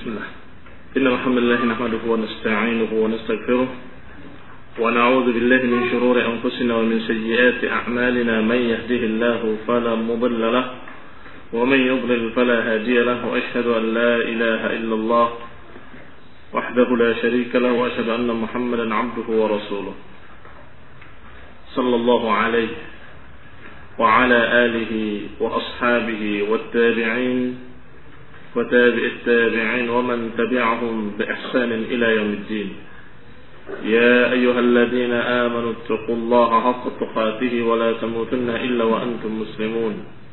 Bismillah. Innal hamdalillah nahmaduhu wa nasta'inuhu wa nastaghfiruh wa na'udzu billahi min shururi anfusina wa min sayyiati a'malina man yahdihillahu fala mudilla lahu wa man yudlil fala hadiya lahu wa ashhadu an la ilaha illallah wahdahu la sharika lahu wa ashhadu anna Muhammadan 'abduhu wa rasuluh sallallahu alaihi wa ala alihi wa ashabihi wat tabi'in وتابع التابعين ومن تبعهم بإحسان إلى يوم الدين يا أيها الذين آمنوا اتقوا الله حق تقاته ولا تموتن إلا وأنتم مسلمون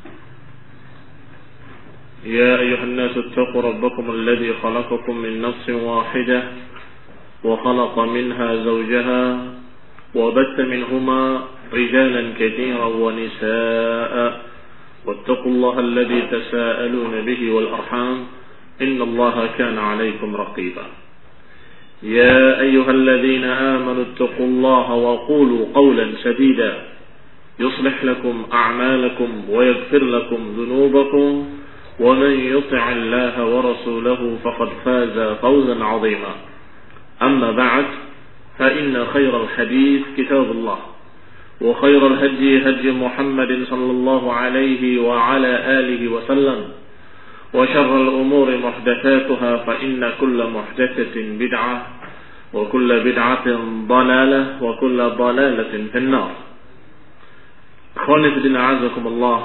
يا أيها الناس اتقوا ربكم الذي خلقكم من نفس واحدة وخلق منها زوجها وبث منهما رجالا كثيرا ونساء واتقوا الله الذي تساءلون به والأرحام إن الله كان عليكم رقيبا يا أيها الذين آمنوا اتقوا الله وقولوا قولا سديدا يصلح لكم أعمالكم ويغفر لكم ذنوبكم ومن يطع الله ورسوله فقد فاز فوزا عظيما أما بعد فإن خير الحديث كتاب الله وخير الهدي هدي محمد صلى الله عليه وعلى آله وسلم وشر الأمور محدثاتها فإن كل محدثة بدعة وكل بدعة ضلالة وكل ضلالة في النار. Akhwani fi din a'azakumullah,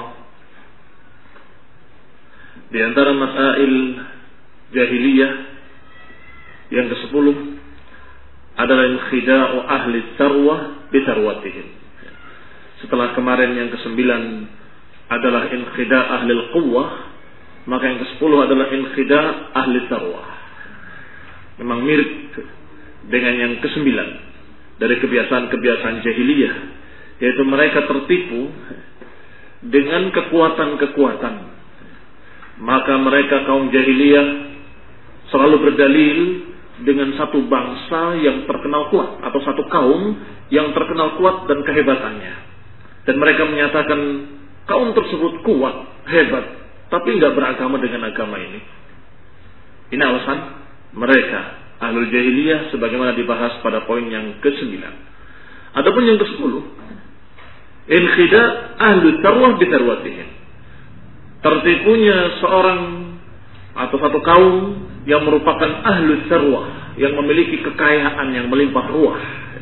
di antara masail jahiliyah yang ke-10 adalah inkhida'u ahli tsarwah bi tsarwatihim. Setelah kemarin yang ke-9 adalah inkhida' ahli al-quwwah, maka yang ke-10 adalah inkhida' ahli tsarwah. Memang mirip dengan yang ke-9 dari kebiasaan-kebiasaan jahiliyah, yaitu mereka tertipu dengan kekuatan-kekuatan. Maka mereka kaum jahiliyah selalu berdalil dengan satu bangsa yang terkenal kuat atau satu kaum yang terkenal kuat dan kehebatannya. Dan mereka menyatakan kaum tersebut kuat, hebat, tapi enggak beragama dengan agama ini. Ini alasan mereka, ahlul jahiliyah, sebagaimana dibahas pada poin yang ke-9. Adapun yang ke-10, inkhida' ahlul tsarwah bi tsarwatihim. Tertipunya seorang atau satu kaum yang merupakan ahlul tsarwah, yang memiliki kekayaan yang melimpah ruah.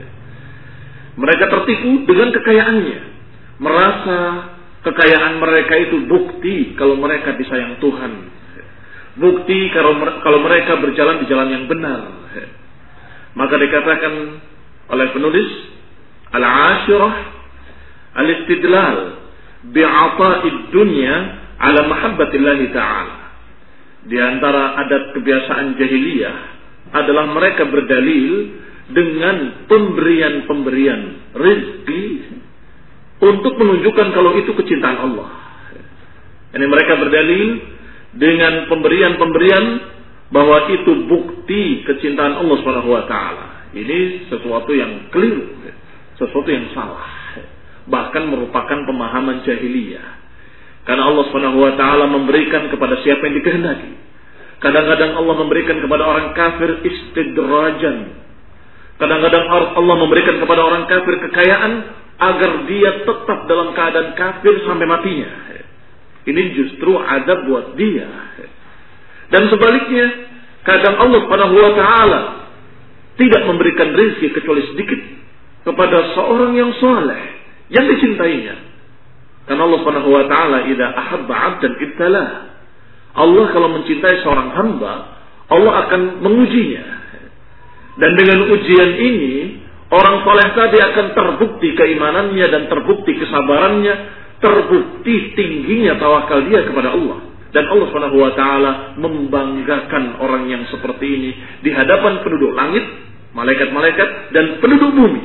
Mereka tertipu dengan kekayaannya, merasa kekayaan mereka itu bukti kalau mereka disayang Tuhan, bukti kalau mereka berjalan di jalan yang benar. Maka dikatakan oleh penulis al-ashirah al-istidlal bi'ata'id dunya ala mahabbatillahi ta'ala. Di antara adat kebiasaan jahiliyah adalah mereka berdalil dengan pemberian-pemberian rezeki untuk menunjukkan kalau itu kecintaan Allah. Ini mereka berdalil dengan pemberian-pemberian bahwa itu bukti kecintaan Allah Subhanahu wa taala. Ini sesuatu yang keliru, sesuatu yang salah. Bahkan merupakan pemahaman jahiliyah. Karena Allah Subhanahu wa taala memberikan kepada siapa yang dikehendaki. Kadang-kadang Allah memberikan kepada orang kafir istidrajan. Kadang-kadang Allah memberikan kepada orang kafir kekayaan agar dia tetap dalam keadaan kafir sampai matinya. Ini justru azab buat dia. Dan sebaliknya, kadang Allah Subhanahu wa taala tidak memberikan rezeki kecuali sedikit kepada seorang yang saleh, yang dicintainya. Karena Allah Subhanahu wa taala idza ahabba 'abdan ibtalah. Allah kalau mencintai seorang hamba, Allah akan mengujinya. Dan dengan ujian ini, orang soleh tadi akan terbukti keimanannya dan terbukti kesabarannya, terbukti tingginya tawakal dia kepada Allah. Dan Allah Subhanahu wa taala membanggakan orang yang seperti ini di hadapan penduduk langit, malaikat-malaikat, dan penduduk bumi.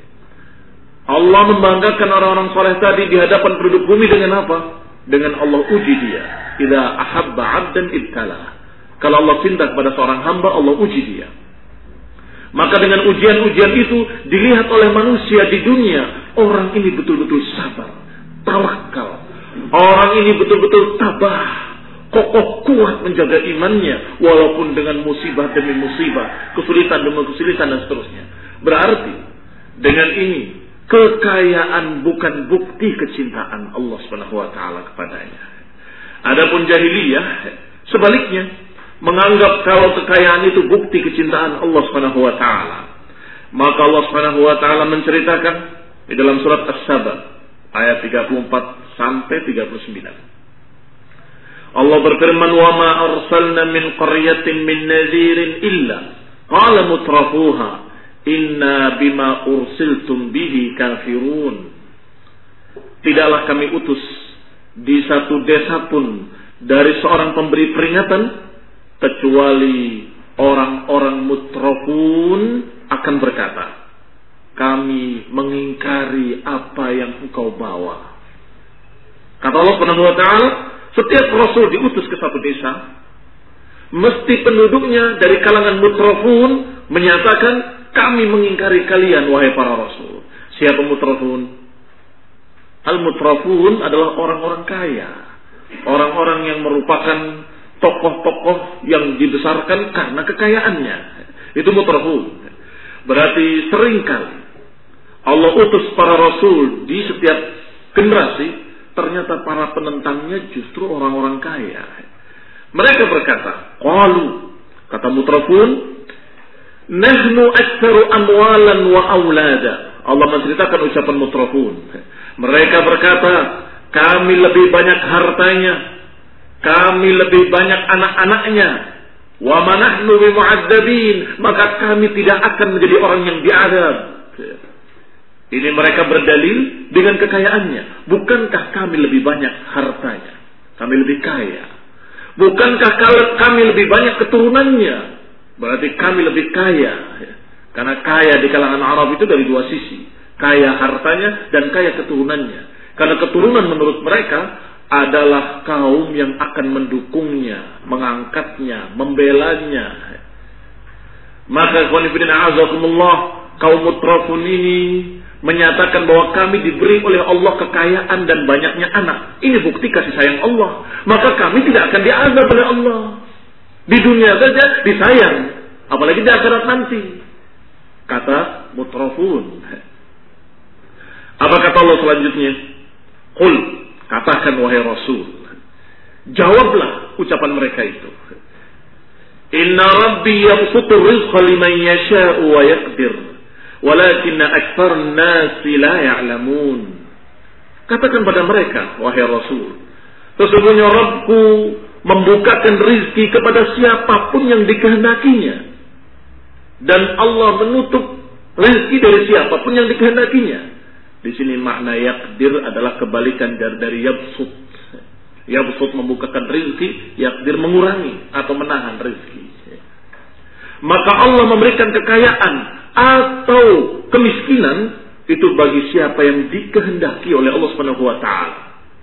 Allah membanggakan orang-orang soleh tadi di hadapan penduduk bumi dengan apa? Dengan Allah uji dia. Idza ahabba 'abdan ibtala. Kalau Allah cinta kepada seorang hamba, Allah uji dia. Maka dengan ujian-ujian itu dilihat oleh manusia di dunia, orang ini betul-betul sabar, tawakal. Orang ini betul-betul tabah. kokoh kuat menjaga imannya walaupun dengan musibah demi musibah, kesulitan demi kesulitan dan seterusnya. Berarti dengan ini kekayaan bukan bukti kecintaan Allah Subhanahu wa taala kepadanya. Adapun jahiliyah sebaliknya menganggap kalau kekayaan itu bukti kecintaan Allah Subhanahu wa taala. Maka Allah Subhanahu wa taala menceritakan di dalam surat As-Saba ayat 34 sampai 39. Allah berfirman, "Wa ma arsalna min qaryatin min nadhirin illa qala mutrafuha inna bima ursiltum bihi kafirun." Tidaklah kami utus di satu desa pun dari seorang pemberi peringatan kecuali orang-orang mutrafun akan berkata, kami mengingkari apa yang engkau bawa. Kata Allah Subhanahu wa taala, setiap rasul diutus ke satu desa, mesti penduduknya dari kalangan mutrafun menyatakan, kami mengingkari kalian wahai para rasul. Siapa mutrafun? Al-mutrafun adalah orang-orang kaya, orang-orang yang merupakan tokoh-tokoh yang dibesarkan karena kekayaannya. Itu mutrafun. Berarti seringkali Allah utus para rasul di setiap generasi, ternyata para penentangnya justru orang-orang kaya. Mereka berkata, qalu, kata mutrafun, nahnu aktsaru amwalan wa aulada. Allah menceritakan ucapan mutrafun. Mereka berkata, kami lebih banyak hartanya, kami lebih banyak anak-anaknya. Wa ma nahnu bimu'adzabin, maka kami tidak akan menjadi orang yang diazab. Ini mereka berdalil dengan kekayaannya. Bukankah kami lebih banyak hartanya? Kami lebih kaya. Bukankah kami lebih banyak keturunannya? Berarti kami lebih kaya. Karena kaya di kalangan Arab itu dari dua sisi. Kaya hartanya dan kaya keturunannya. Karena keturunan menurut mereka adalah kaum yang akan mendukungnya, mengangkatnya, membelanya. Maka kaum mutrafun ini menyatakan bahwa kami diberi oleh Allah kekayaan dan banyaknya anak. Ini bukti kasih sayang Allah. Maka kami tidak akan diazab oleh Allah. Di dunia saja disayang, apalagi di akhirat nanti. Kata mutrafun. Apa kata Allah selanjutnya? Qul, katakan wahai Rasul, jawablah ucapan mereka itu. Inna Rabbi yabsutu rizqa liman yasha'u wa yaqdir, walakinna aktsarun nasi la ya'lamun. Katakan pada mereka, wahai Rasul, sesungguhnya Rabbku membukakan rizki kepada siapapun yang dikehendakinya, dan Allah menutup rizki dari siapapun yang dikehendakinya. Di sini makna yaqdir adalah kebalikan dari yabsut. Yabsut membukakan rizki, yaqdir mengurangi atau menahan rizki. Maka Allah memberikan kekayaan atau kemiskinan itu bagi siapa yang dikehendaki oleh Allah Subhanahu wa taala.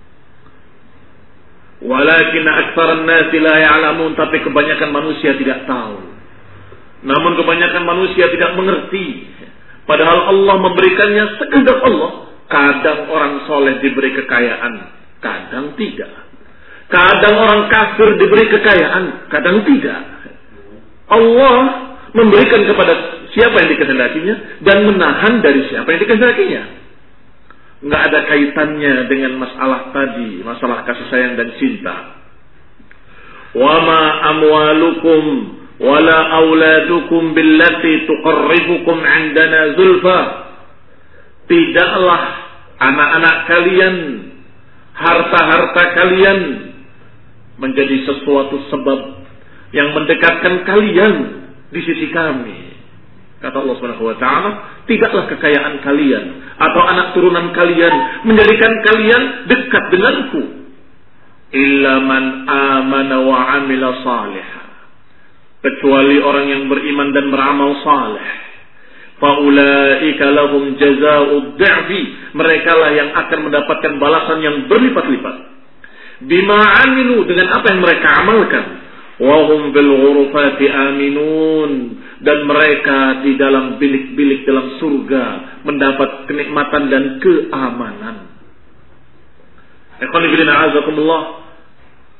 Walakin aktsaran nasi la ya'lamun, tapi kebanyakan manusia tidak tahu. Namun kebanyakan manusia tidak mengerti. Padahal Allah memberikannya sekehendak Allah. Kadang orang soleh diberi kekayaan, kadang tidak. Kadang orang kafir diberi kekayaan, kadang tidak. Allah memberikan kepada siapa yang dikehendakinya dan menahan dari siapa yang dikehendakinya. Nggak ada kaitannya dengan masalah tadi, masalah kasih sayang dan cinta. Wa ma amwalukum wala auladukum billati tuqarribukum 'indana zulfa. Tidaklah anak-anak kalian, harta-harta kalian menjadi sesuatu sebab yang mendekatkan kalian di sisi kami. Kata Allah Subhanahu wa taala, tidaklah kekayaan kalian atau anak turunan kalian menjadikan kalian dekat denganku. Illa man amana wa 'amila salihah. Kecuali orang yang beriman dan beramal saleh. Faulaika lahum jazaa'ud dhi'fi, merekalah yang akan mendapatkan balasan yang berlipat-lipat. Bima 'amilu, dengan apa yang mereka amalkan. Wa hum bil ghurufati aminun, dan mereka di dalam bilik-bilik dalam surga mendapat kenikmatan dan keamanan. Ikhwan fillah,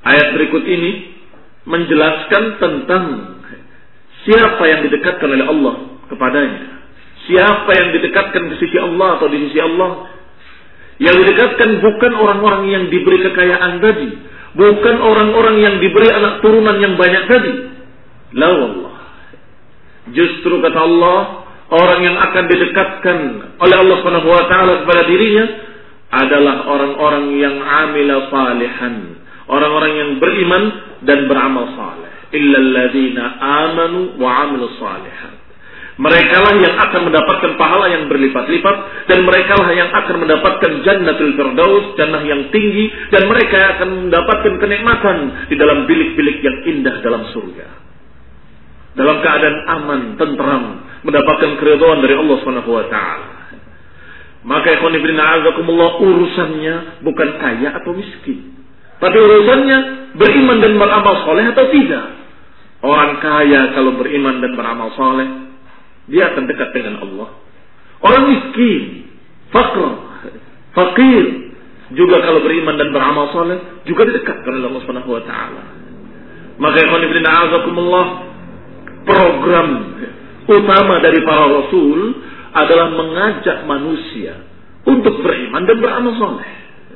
Ayat berikut ini menjelaskan tentang siapa yang didekatkan oleh Allah kepadanya. Siapa yang didekatkan ke sisi Allah atau di sisi Allah. Yang didekatkan bukan orang-orang yang diberi kekayaan tadi. Bukan orang-orang yang diberi anak turunan yang banyak tadi. La wallah. Justru kata Allah, orang yang akan didekatkan oleh Allah Subhanahu wa taala kepada dirinya adalah orang-orang yang amila salihan, orang-orang yang beriman dan beramal saleh. Illal ladzina amanu wa amilus salihat. Merekalah yang akan mendapatkan pahala yang berlipat-lipat dan merekalah yang akan mendapatkan jannatul firdaus, jannah yang tinggi, dan mereka akan mendapatkan kenikmatan di dalam bilik-bilik yang indah dalam surga. Dalam keadaan aman, tentram, mendapatkan keridhaan dari Allah Subhanahu wa taala. Maka ikhwan fillah a'azakumullah, urusannya bukan kaya atau miskin. Tapi urusannya beriman dan beramal soleh atau tidak. Orang kaya kalau beriman dan beramal soleh, dia akan dekat dengan Allah. Orang miskin, fakir, juga kalau beriman dan beramal soleh, juga didekatkan oleh Allah Subhanahu wa taala. Maka ikhwan fillah a'azakumullah, program utama dari para rasul adalah mengajak manusia untuk beriman dan beramal soleh.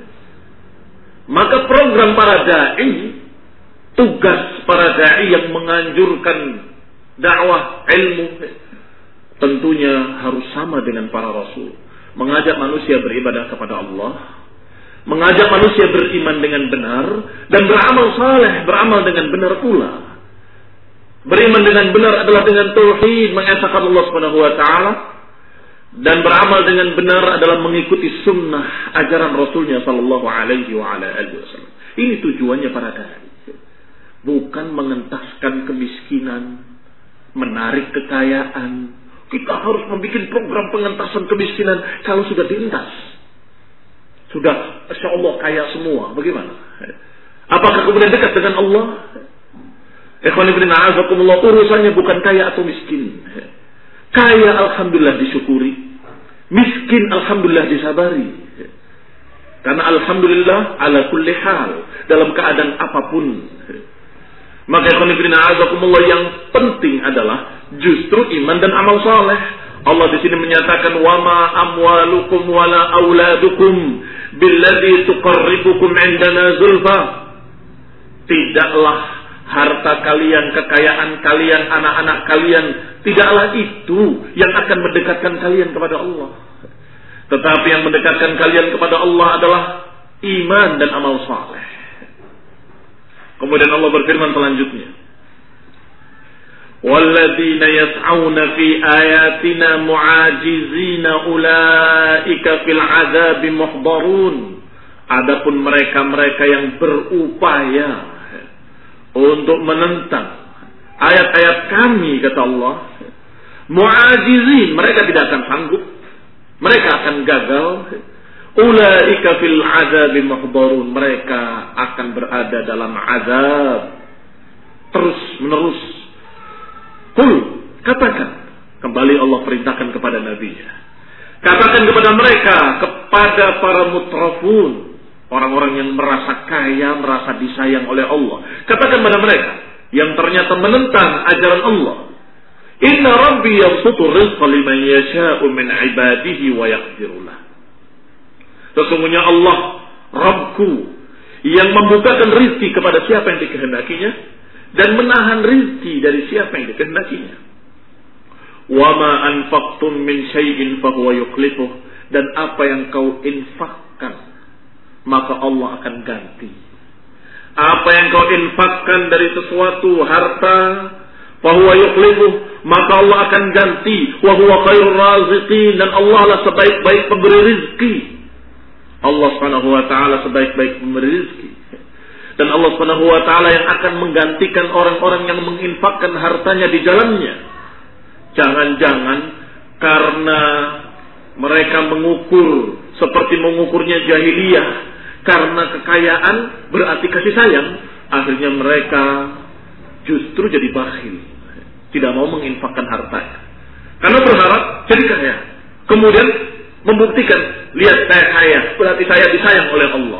Maka program para dai, tugas para dai yang menganjurkan dakwah ilmu, tentunya harus sama dengan para rasul. Mengajak manusia beribadah kepada Allah, mengajak manusia beriman dengan benar, dan beramal saleh, beramal dengan benar pula. Beriman dengan benar adalah dengan tauhid, mengesahkan Allah Subhanahu wa taala, dan beramal dengan benar adalah mengikuti sunnah ajaran Rasulnya sallallahu alaihi wa ala alihi wasallam. Ini tujuannya para dai. Bukan mengentaskan kemiskinan, menarik kekayaan. Kita harus membuat program pengentasan kemiskinan kalau sudah dientas. Sudah insyaallah kaya semua, bagaimana? Apakah kemudian dekat dengan Allah? Ikhwan fillah a'azakumullah, urusannya bukan kaya atau miskin. Kaya alhamdulillah disyukuri, miskin alhamdulillah disabari. Karena alhamdulillah ala kulli hal, dalam keadaan apapun. Maka ikhwan fillah a'azakumullah, yang penting adalah justru iman dan amal saleh. Allah di sini menyatakan wa ma amwalukum wala auladukum billadzi tuqarribukum indana zulfa. Tidaklah harta kalian, kekayaan kalian, anak-anak kalian, tidaklah itu yang akan mendekatkan kalian kepada Allah. Tetapi yang mendekatkan kalian kepada Allah adalah iman dan amal saleh. Kemudian Allah berfirman selanjutnya, walladzina yas'auna fi ayatina mu'ajizina ulaika fil 'adzabi muhdharun. Adapun mereka-mereka yang berupaya untuk menentang ayat-ayat kami, kata Allah, mu'ajizin, mereka tidak akan sanggup, mereka akan gagal. Ulaika fil 'adzabi muhdharun, mereka akan berada dalam azab terus menerus. Qul, katakan, kembali Allah perintahkan kepada nabinya, katakan kepada mereka, kepada para mutrafun, orang-orang yang merasa kaya, merasa disayang oleh Allah, katakan kepada mereka yang ternyata menentang ajaran Allah, inna rabbi yabsutu rizqa liman yasha'u min ibadihi wa yaqdiru lah. Sesungguhnya Allah, Rabbku, yang membukakan rizki kepada siapa yang dikehendakinya dan menahan rizki dari siapa yang dikehendakinya. Wa ma anfaqtum min syai'in fahuwa yukhlifuh, dan apa yang kau infakkan maka Allah akan ganti. Apa yang kau infakkan dari sesuatu harta, fahuwa yukhlifuh, maka Allah akan ganti. Wa huwa khairur raziqin, dan Allah lah sebaik-baik pemberi rizki. Allah Subhanahu wa taala sebaik-baik pemberi rizki. Dan Allah Subhanahu wa taala yang akan menggantikan orang-orang yang menginfakkan hartanya di jalannya. Jangan-jangan karena mereka mengukur seperti mengukurnya jahiliyah, karena kekayaan berarti kasih sayang, akhirnya mereka justru jadi bakhil, tidak mau menginfakkan hartanya karena berharap jadi kaya. Kemudian membuktikan, lihat saya kaya, berarti saya disayang oleh Allah.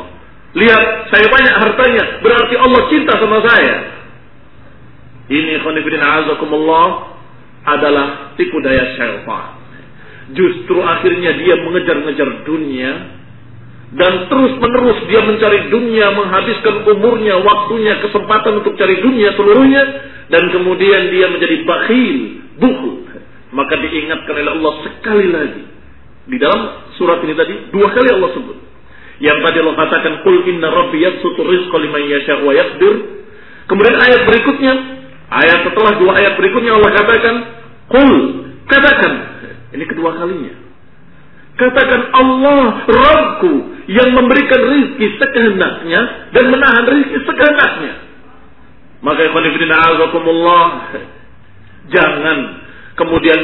Lihat, saya banyak hartanya, berarti Allah cinta sama saya. Ini khonifidin a'azakumullah adalah tipu daya syaitan. Justru akhirnya dia mengejar-ngejar dunia, dan terus-menerus dia mencari dunia, menghabiskan umurnya, waktunya, kesempatan untuk cari dunia seluruhnya, dan kemudian dia menjadi bakhil, bukhul. Maka diingatkan oleh Allah sekali lagi. Di dalam surat ini tadi 2 kali Allah sebut. Yang tadi Allah katakan, qul inna rabbi yabsutur rizqa liman yasha' wa yaqdir. Kemudian ayat berikutnya, ayat setelah 2 ayat berikutnya Allah katakan, qul, katakan. Ini kedua kalinya. Katakan Allah Rabbku yang memberikan rizki sekehendaknya dan menahan rizki sekehendaknya. Maka ikhwan fillah a'azakumullah, jangan kemudian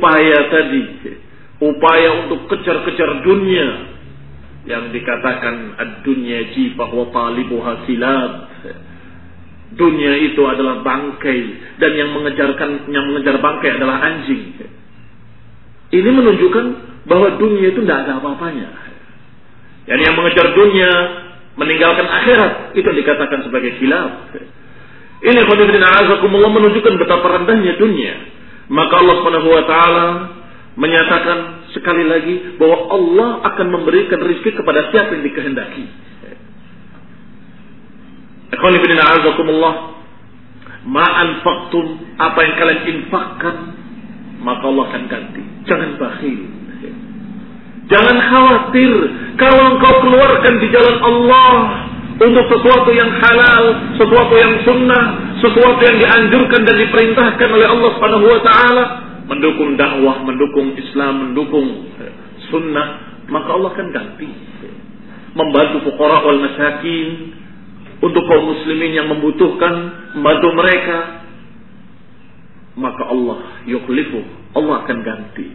upaya untuk kejar-kejar dunia yang dikatakan ad-dunya jifah wa talibuha kilab. Dunia itu adalah bangkai dan yang mengejar bangkai adalah anjing. Ini menunjukkan bahwa dunia itu tidak ada apa-apanya. Yang mengejar dunia meninggalkan akhirat itu dikatakan sebagai kilab. Ini khonifidin a'azakumullah menunjukkan betapa rendahnya dunia. Maka Allah Subhanahu wa taala menyatakan sekali lagi bahwa Allah akan memberikan rezeki kepada siapa yang dikehendaki. Khonifidin a'azakumullah, ma anfaqtum, apa yang kalian infakkan maka Allah akan ganti. Jangan bakhil. Jangan khawatir kalau engkau keluarkan di jalan Allah untuk sesuatu yang halal, sesuatu yang sunnah, sesuatu yang dianjurkan dan diperintahkan oleh Allah Subhanahu wa taala, mendukung dakwah, mendukung Islam, mendukung sunnah, maka Allah akan ganti. Membantu fuqara wal masakin, untuk kaum muslimin yang membutuhkan, membantu mereka, maka Allah yukhlifu, Allah akan ganti.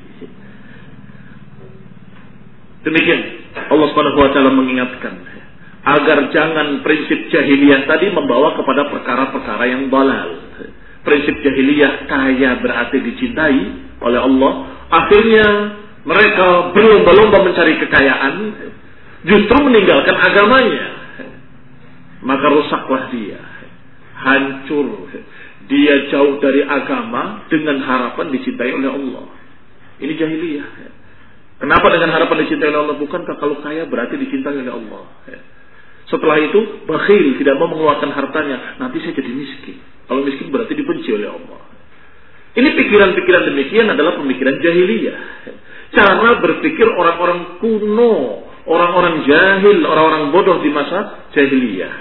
Demikian Allah Subhanahu wa taala mengingatkan agar jangan prinsip jahiliyah tadi membawa kepada perkara-perkara yang dalal. Prinsip jahiliyah kaya berarti dicintai oleh Allah. Akhirnya mereka berlomba-lomba mencari kekayaan, justru meninggalkan agamanya. Maka rusaklah dia, hancur. Dia jauh dari agama dengan harapan dicintai oleh Allah. Ini jahiliyah. Kenapa dengan harapan dicintai oleh Allah? Bukankah kalau kaya berarti dicintai oleh Allah? Setelah itu bakhil, tidak mau mengeluarkan hartanya. Nanti saya jadi miskin. Kalau miskin berarti dibenci oleh Allah. Ini pikiran-pikiran demikian adalah pemikiran jahiliyah. Cara berpikir orang-orang kuno, orang-orang jahil, orang-orang bodoh di masa jahiliyah.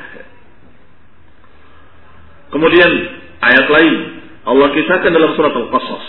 Kemudian ayat lain Allah kisahkan dalam surat Al-Qasas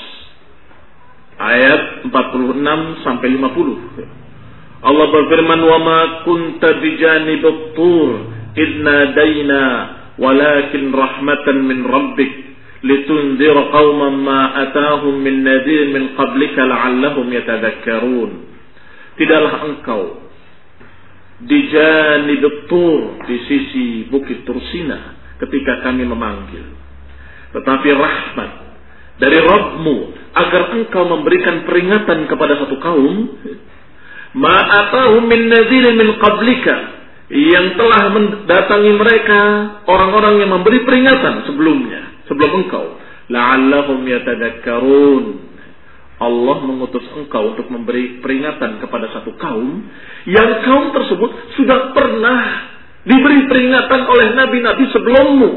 ayat 46 sampai 50. Allah berfirman, "Wa ma kunta bijanibut tur idna daina walakin rahmatan min rabbik litunzira qauman ma atahum min nadhir min qablika la'allahum yatadhakkarun." Tidaklah engkau di janibut tur, di sisi bukit Tursina ketika kami memanggil, tetapi rahmat dari Rabbmu agar engkau memberikan peringatan kepada satu kaum, ma'atahum min nadhirin min qablika, yang telah mendatangi mereka orang-orang yang memberi peringatan sebelumnya, sebelum engkau, la'allahum yatadhakkarun. Allah mengutus engkau untuk memberi peringatan kepada satu kaum yang kaum tersebut sudah pernah diberi peringatan oleh nabi-nabi sebelummu,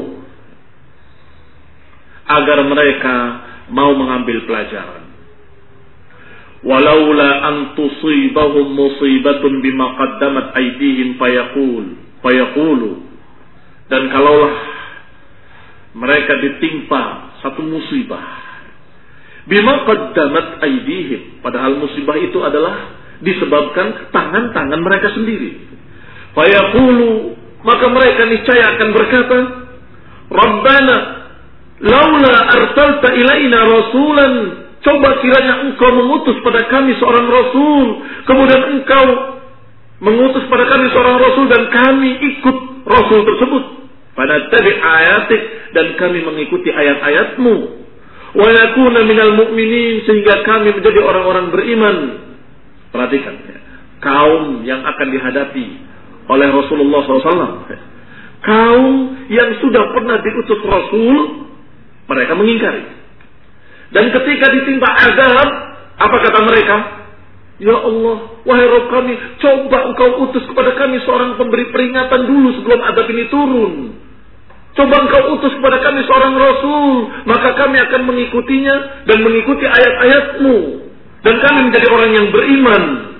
agar mereka mau mengambil pelajaran. Walaula an tusibahum musibatun bima qaddamat aydihim fayaqulu, dan kalaulah mereka ditimpa satu musibah bima qaddamat aydihim, padahal musibah itu adalah disebabkan tangan-tangan mereka sendiri, fayaqulu, maka mereka niscaya akan berkata, Rabbana laula arsalta ilaina rasulan, coba kiranya engkau mengutus pada kami seorang rasul, kemudian engkau mengutus pada kami seorang rasul dan kami ikut rasul tersebut, pada tabi ayatik, dan kami mengikuti ayat-ayatmu, wa yakuna minal mu'minin, sehingga kami menjadi orang-orang beriman. Perhatikan, kaum yang akan dihadapi oleh Rasulullah SAW. Kaum yang sudah pernah diutus Rasul, mereka mengingkari. Dan ketika ditimpa azab, apa kata mereka? Ya Allah, wahai Rabb kami, coba engkau utus kepada kami seorang pemberi peringatan dulu sebelum azab ini turun. Coba engkau utus kepada kami seorang Rasul, maka kami akan mengikutinya dan mengikuti ayat-ayatmu. Dan kami menjadi orang yang beriman.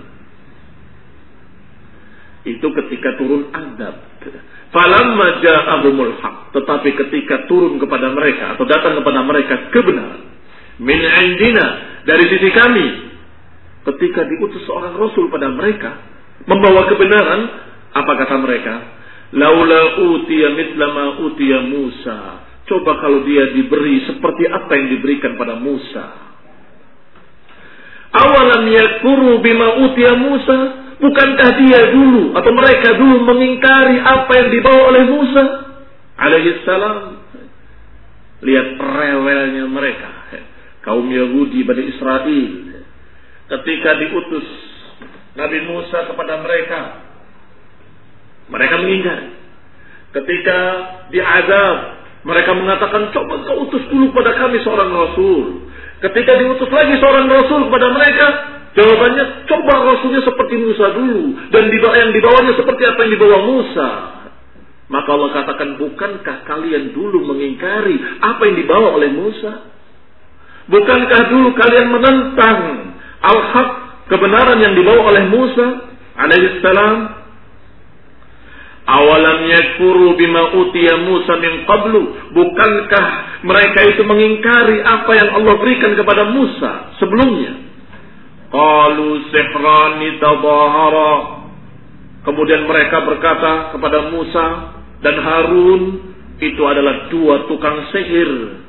Itu ketika turun azab. Falamma ja'ahumul haq. Tetapi ketika turun kepada mereka atau datang kepada mereka kebenaran min indina, dari sisi kami, ketika diutus seorang rasul pada mereka membawa kebenaran, apa kata mereka? Laula utiya mithla ma utiya Musa. Coba kalau dia diberi seperti apa yang diberikan pada Musa. Awalam yakfuru bima utiya Musa. Bukankah dia dulu atau mereka dulu mengingkari apa yang dibawa oleh Musa alaihissalam? Lihat rewelnya mereka, kaum Yahudi Bani Israel. Ketika diutus Nabi Musa kepada mereka, mereka mengingkari. Ketika diazab, mereka mengatakan, coba kau utus dulu pada kami seorang Rasul. Ketika diutus lagi seorang Rasul kepada mereka, jawabannya, coba Rasulnya seperti Musa dulu. Dan yang dibawanya seperti apa yang dibawa Musa. Maka Allah katakan, bukankah kalian dulu mengingkari apa yang dibawa oleh Musa? Bukankah dulu kalian menentang al-haq, kebenaran yang dibawa oleh Musa alaihissalam? Awalam yakfuru bima utiya Musa min qablu. Bukankah mereka itu mengingkari apa yang Allah berikan kepada Musa sebelumnya? Qalu sihrani tadahara. Kemudian mereka berkata kepada Musa dan Harun, itu adalah dua tukang sihir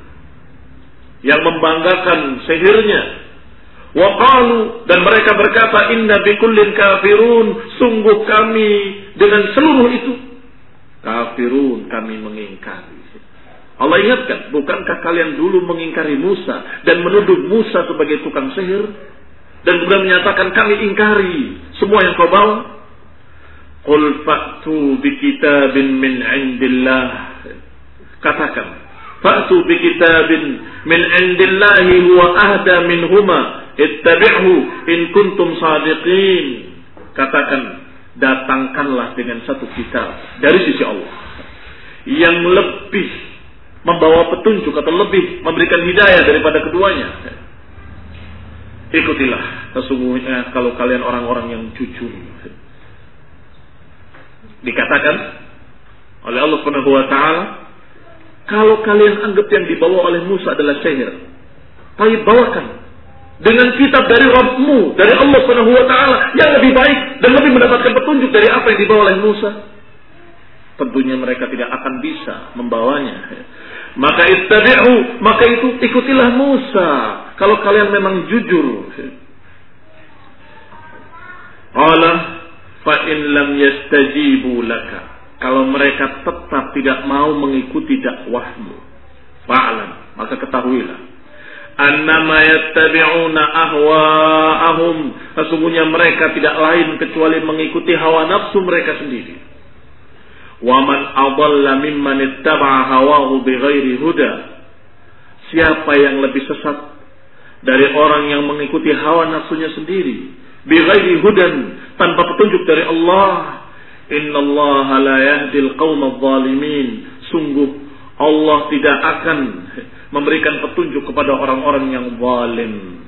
yang membanggakan sihirnya. Wa qalu, dan mereka berkata, inna bikullin kafirun. Sungguh kami dengan seluruh itu kafirun, kami mengingkari. Allah ingatkan, bukankah kalian dulu mengingkari Musa dan menuduh Musa sebagai tukang sihir? Dan kemudian menyatakan, kami ingkari semua yang kau bawa. Qul fa'tu bi kitabin min indillah. Katakan, fa'tu bi kitabin min indillahi huwa ahda minhuma ittabi'hu in kuntum sadiqin. Katakan, datangkanlah dengan satu kitab dari sisi Allah yang lebih membawa petunjuk atau lebih memberikan hidayah daripada keduanya. Ikutilah sesungguhnya kalau kalian orang-orang yang jujur. Dikatakan oleh Allah Subhanahu wa taala, kalau kalian anggap yang dibawa oleh Musa adalah sihir, tapi bawakan dengan kitab dari Rabbmu, dari Allah Subhanahu wa taala yang lebih baik dan lebih mendapatkan petunjuk dari apa yang dibawa oleh Musa. Tentunya mereka tidak akan bisa membawanya. Maka ittabi'u, maka itu ikutilah Musa kalau kalian memang jujur. Qala fa in lam yastajibu laka. Kalau mereka tetap tidak mau mengikuti dakwahmu, fa'lam, maka ketahuilah annama yattabi'una ahwa'ahum. Sesungguhnya mereka tidak lain kecuali mengikuti hawa nafsu mereka sendiri. Wa man adalla mimman ittaba'a hawahu bighairi huda. Siapa yang lebih sesat dari orang yang mengikuti hawa nafsunya sendiri, bighairi hudan, tanpa petunjuk dari Allah. Innallaha la yahdil qaumadh dhalimin. Sungguh Allah tidak akan memberikan petunjuk kepada orang-orang yang zalim.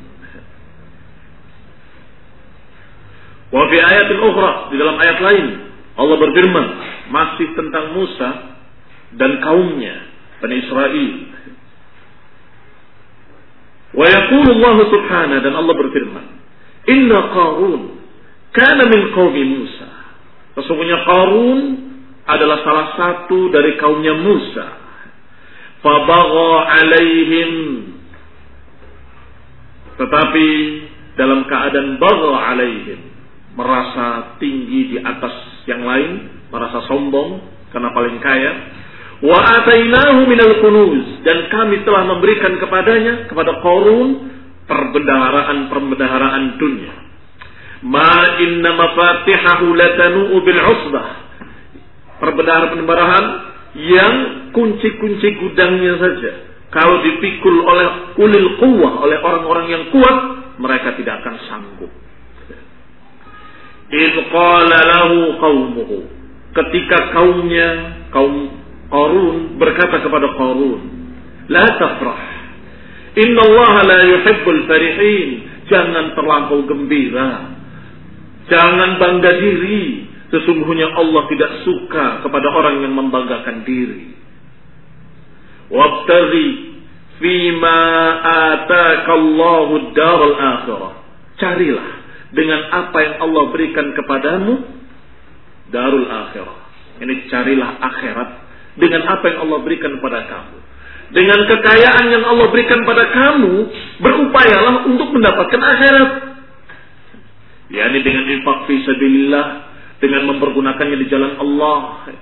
Wa fi ayatin ukhra, di dalam ayat lain Allah berfirman masih tentang Musa dan kaumnya Bani Israel. Wa yaqulu Allah subhanahu, dan Allah berfirman, inna Qarun kana min qaumi Musa. Sesungguhnya Qarun adalah salah satu dari kaumnya Musa. Fabagha alaihim, tetapi dalam keadaan bagha alaihim, merasa tinggi di atas yang lain, merasa sombong karena paling kaya. Wa atainahu minal kunuz, dan kami telah memberikan kepadanya, kepada Qarun, perbendaharaan dunia. Ma inna mafatihahu latanu'u bil 'usbah. Perbendaharaan yang kunci-kunci gudangnya saja kalau dipikul oleh ulil quwwah, oleh orang-orang yang kuat, mereka tidak akan sanggup. Idh qala lahu qaumuhu, ketika kaumnya, kaum Qarun berkata kepada Qarun, la tafrah, inna Allah la yuhibbul farihin. Jangan terlampau gembira, jangan bangga diri. Sesungguhnya Allah tidak suka kepada orang yang membanggakan diri. Wabtaghi fima ataka Allahu ad-daral akhirah. Carilah dengan apa yang Allah berikan kepadamu darul akhirah. Ini carilah akhirat dengan apa yang Allah berikan kepada kamu. Dengan kekayaan yang Allah berikan pada kamu, berupayalah untuk mendapatkan akhirat. yakni dengan infak fi sabilillah, dengan mempergunakannya di jalan Allah.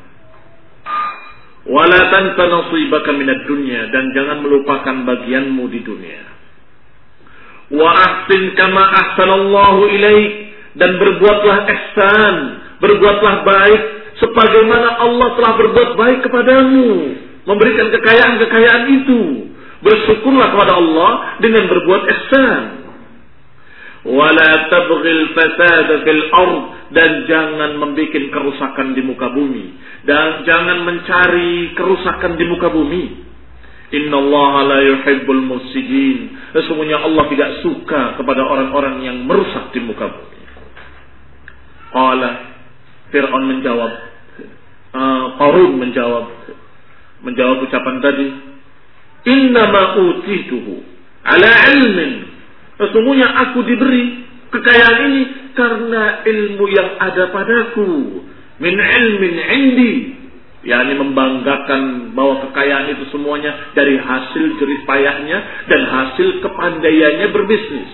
Wala tansa nasibaka minad dunya, dan jangan melupakan bagianmu di dunia. Wa ahsin kama ahsanallahu ilaik, dan berbuatlah ihsan, berbuatlah baik sebagaimana Allah telah berbuat baik kepadamu, memberikan kekayaan-kekayaan itu. Bersyukurlah kepada Allah dengan berbuat ihsan. Wala tabghil fasada fil ard, dan jangan membuat kerusakan di muka bumi, dan jangan mencari kerusakan di muka bumi. Innallaha la yuhibbul mufsidin, sesungguhnya Allah tidak suka kepada orang-orang yang merusak di muka bumi. Qala, Fir'aun menjawab, Qarun menjawab ucapan tadi, innama utituhu ala ilmin, sesungguhnya aku diberi kekayaan ini karena ilmu yang ada padaku. Min ilmin indi, yakni membanggakan bahwa kekayaan itu semuanya dari hasil jerih payahnya dan hasil kepandaiannya berbisnis.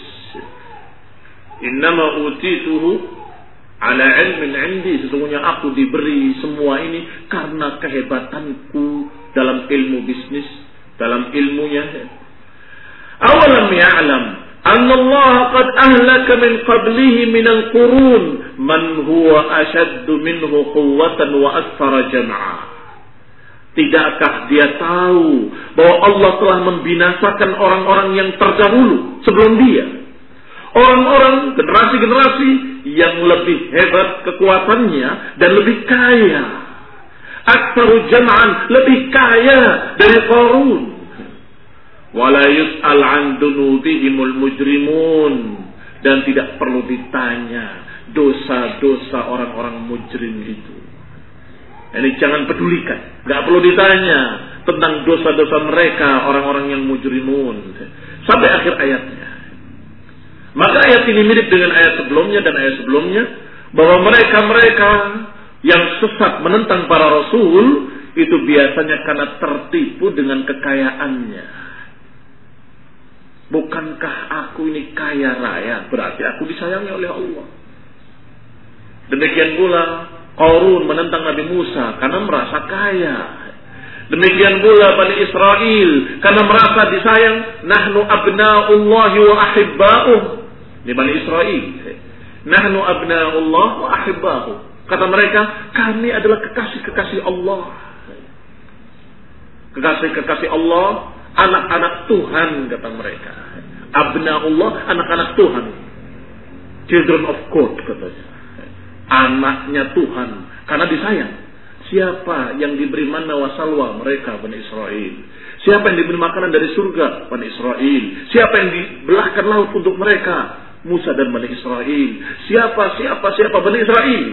Innama utituhu ala ilmin indi, sesungguhnya aku diberi semua ini karena kehebatanku dalam ilmu bisnis, dalam ilmunya. Awalam ya'lam anna Allah qad ahlaka min qablihi min al-qurun man huwa ashaddu minhu quwwatan wa aktsara jam'a. Tidakkah dia tahu bahwa Allah telah membinasakan orang-orang yang terdahulu sebelum dia? Orang-orang, generasi-generasi yang lebih hebat kekuatannya dan lebih kaya. Aktsaru jam'an, lebih kaya dari Qarun. Wala yus'al an dunubihimul mujrimun, dan tidak perlu ditanya dosa-dosa orang-orang mujrim itu. Ini jangan pedulikan, enggak perlu ditanya tentang dosa-dosa mereka, orang-orang yang mujrimun, sampai akhir ayatnya. Maka ayat ini mirip dengan ayat sebelumnya dan ayat sebelumnya, bahwa mereka-mereka yang sesat menentang para rasul itu biasanya karena tertipu dengan kekayaannya. Bukankah aku ini kaya raya, berarti aku disayangi oleh Allah. Demikian pula Qarun menentang Nabi Musa karena merasa kaya. Demikian pula Bani Israel karena merasa disayang. Nahnu abna'ullahi wa ahibba'uh. Di Bani Israel, nahnu abna'ullah wa ahibba'uh. Kata mereka, kami adalah kekasih-kekasih Allah. Kekasih-kekasih Allah, anak-anak Tuhan, kata mereka. Abna'ullah, anak-anak Tuhan. Children of God, katanya. Anaknya Tuhan, karena disayang. Siapa yang diberi manna wa salwa? Mereka, Bani Israel. Siapa yang diberi makanan dari surga? Bani Israel. Siapa yang dibelahkan laut untuk mereka? Musa dan Bani Israel. Siapa Bani Israel?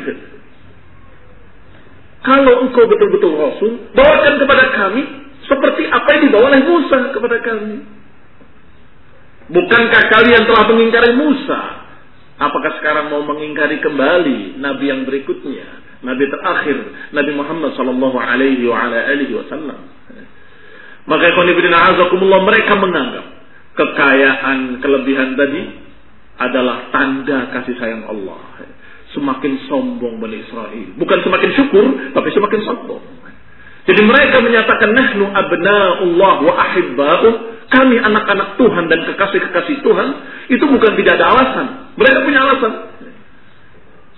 Kalau engkau betul-betul Rasul, bawakan kepada kami seperti apa yang dibawa oleh Musa kepada kami. Bukankah kalian telah mengingkari Musa? Apakah sekarang mau mengingkari kembali Nabi yang berikutnya, Nabi terakhir, Nabi Muhammad sallallahu alaihi wasallam? Maka mereka menganggap kekayaan, kelebihan tadi adalah tanda kasih sayang Allah. Semakin sombong Bani Israel, bukan semakin syukur, tapi semakin sombong. Jadi mereka menyatakan nahnu abna'ullah wa ahibba'uh, kami anak-anak Tuhan dan kekasih-kekasih Tuhan. Itu bukan tidak ada alasan. Mereka punya alasan.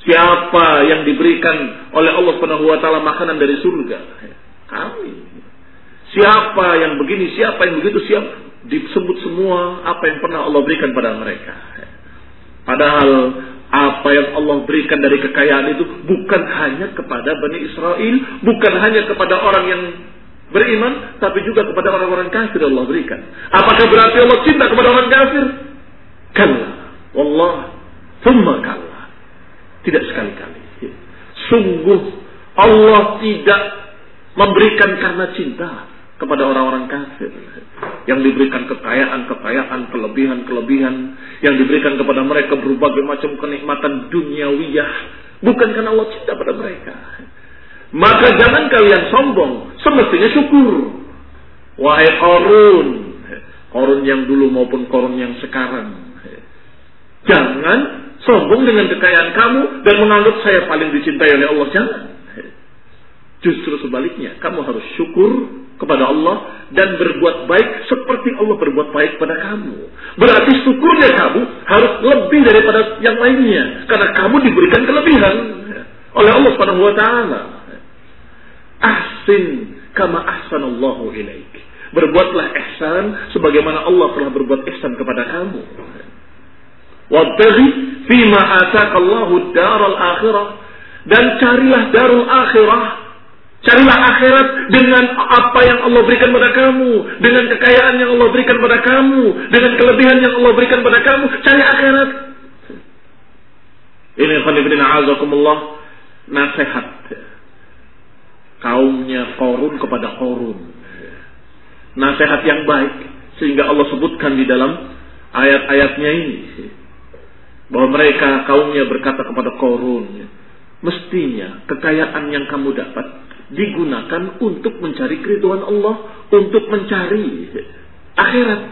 Siapa yang diberikan oleh Allah Subhanahu wa taala makanan dari surga? Kami. Siapa yang begini, siapa yang begitu, siapa disebut semua apa yang pernah Allah berikan pada mereka. Padahal apa yang Allah berikan dari kekayaan itu bukan hanya kepada Bani Israel, bukan hanya kepada orang yang beriman, tapi juga kepada orang-orang kafir Allah berikan. Apakah berarti Allah cinta kepada orang kafir? Kalla, wallah, thumma kalla. Tidak sekali-kali. Sungguh Allah tidak memberikan karena cinta kepada orang-orang kafir yang diberikan kekayaan, kelebihan, yang diberikan kepada mereka berbagai macam kenikmatan duniawiyah, bukan karena Allah cinta pada mereka. Maka jangan kalian sombong, semestinya syukur. Wahai Qarun yang dulu maupun Qarun yang sekarang, jangan sombong dengan kekayaan kamu dan menganggap saya paling dicintai oleh Allah. Jangan. Justru sebaliknya, kamu harus syukur kepada Allah dan berbuat baik seperti Allah berbuat baik pada kamu. Berarti syukurnya kamu harus lebih daripada yang lainnya, karena kamu diberikan kelebihan oleh Allah Subhanahu wa taala. Ahsin kama ahsanallahu ilaik. Berbuatlah ihsan sebagaimana Allah telah berbuat ihsan kepada kamu. Wabtaghi fima ataqallahu ad-daral akhirah, dan carilah darul akhirah. Carilah akhirat dengan apa yang Allah berikan pada kamu, dengan kekayaan yang Allah berikan pada kamu, dengan kelebihan yang Allah berikan pada kamu. Cari akhirat. Ini khonibina azakumullah, nasihat kaumnya Qarun kepada Qarun. Nasihat yang baik, sehingga Allah sebutkan di dalam ayat-ayatnya ini bahwa mereka kaumnya berkata kepada Qarun, mestinya kekayaan yang kamu dapat digunakan untuk mencari keridhaan Allah, untuk mencari akhirat.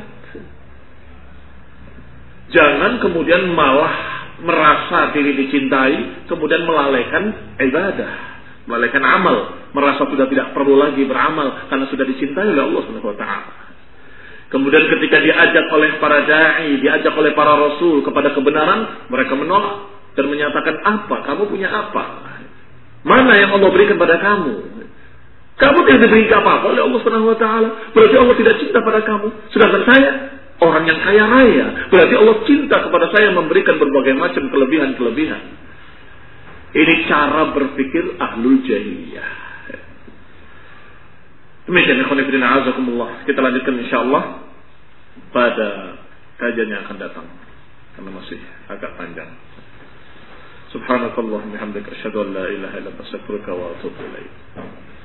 Jangan kemudian malah merasa diri dicintai, kemudian melalaikan ibadah, melalaikan amal, merasa sudah tidak perlu lagi beramal karena sudah dicintai oleh Allah Subhanahu wa taala. Kemudian ketika diajak oleh para dai, diajak oleh para rasul kepada kebenaran, mereka menolak dan menyatakan, apa? Kamu punya apa? Mana yang Allah berikan pada kamu? Kamu tidak diberikan apa-apa oleh Allah Subhanahu wa taala. Berarti Allah tidak cinta pada kamu. Sedangkan saya orang yang kaya raya. Berarti Allah cinta kepada saya, memberikan berbagai macam kelebihan-kelebihan. Ini cara berpikir ahlul jahiliyah. Demikian ikhwan fillah azakumullah. Kita lanjutkan insyaallah pada kajian yang akan datang, karena masih agak panjang. Subhanakallah bihamdika asyhadu an la ilaha illa anta astaghfiruka wa atubu ilaik.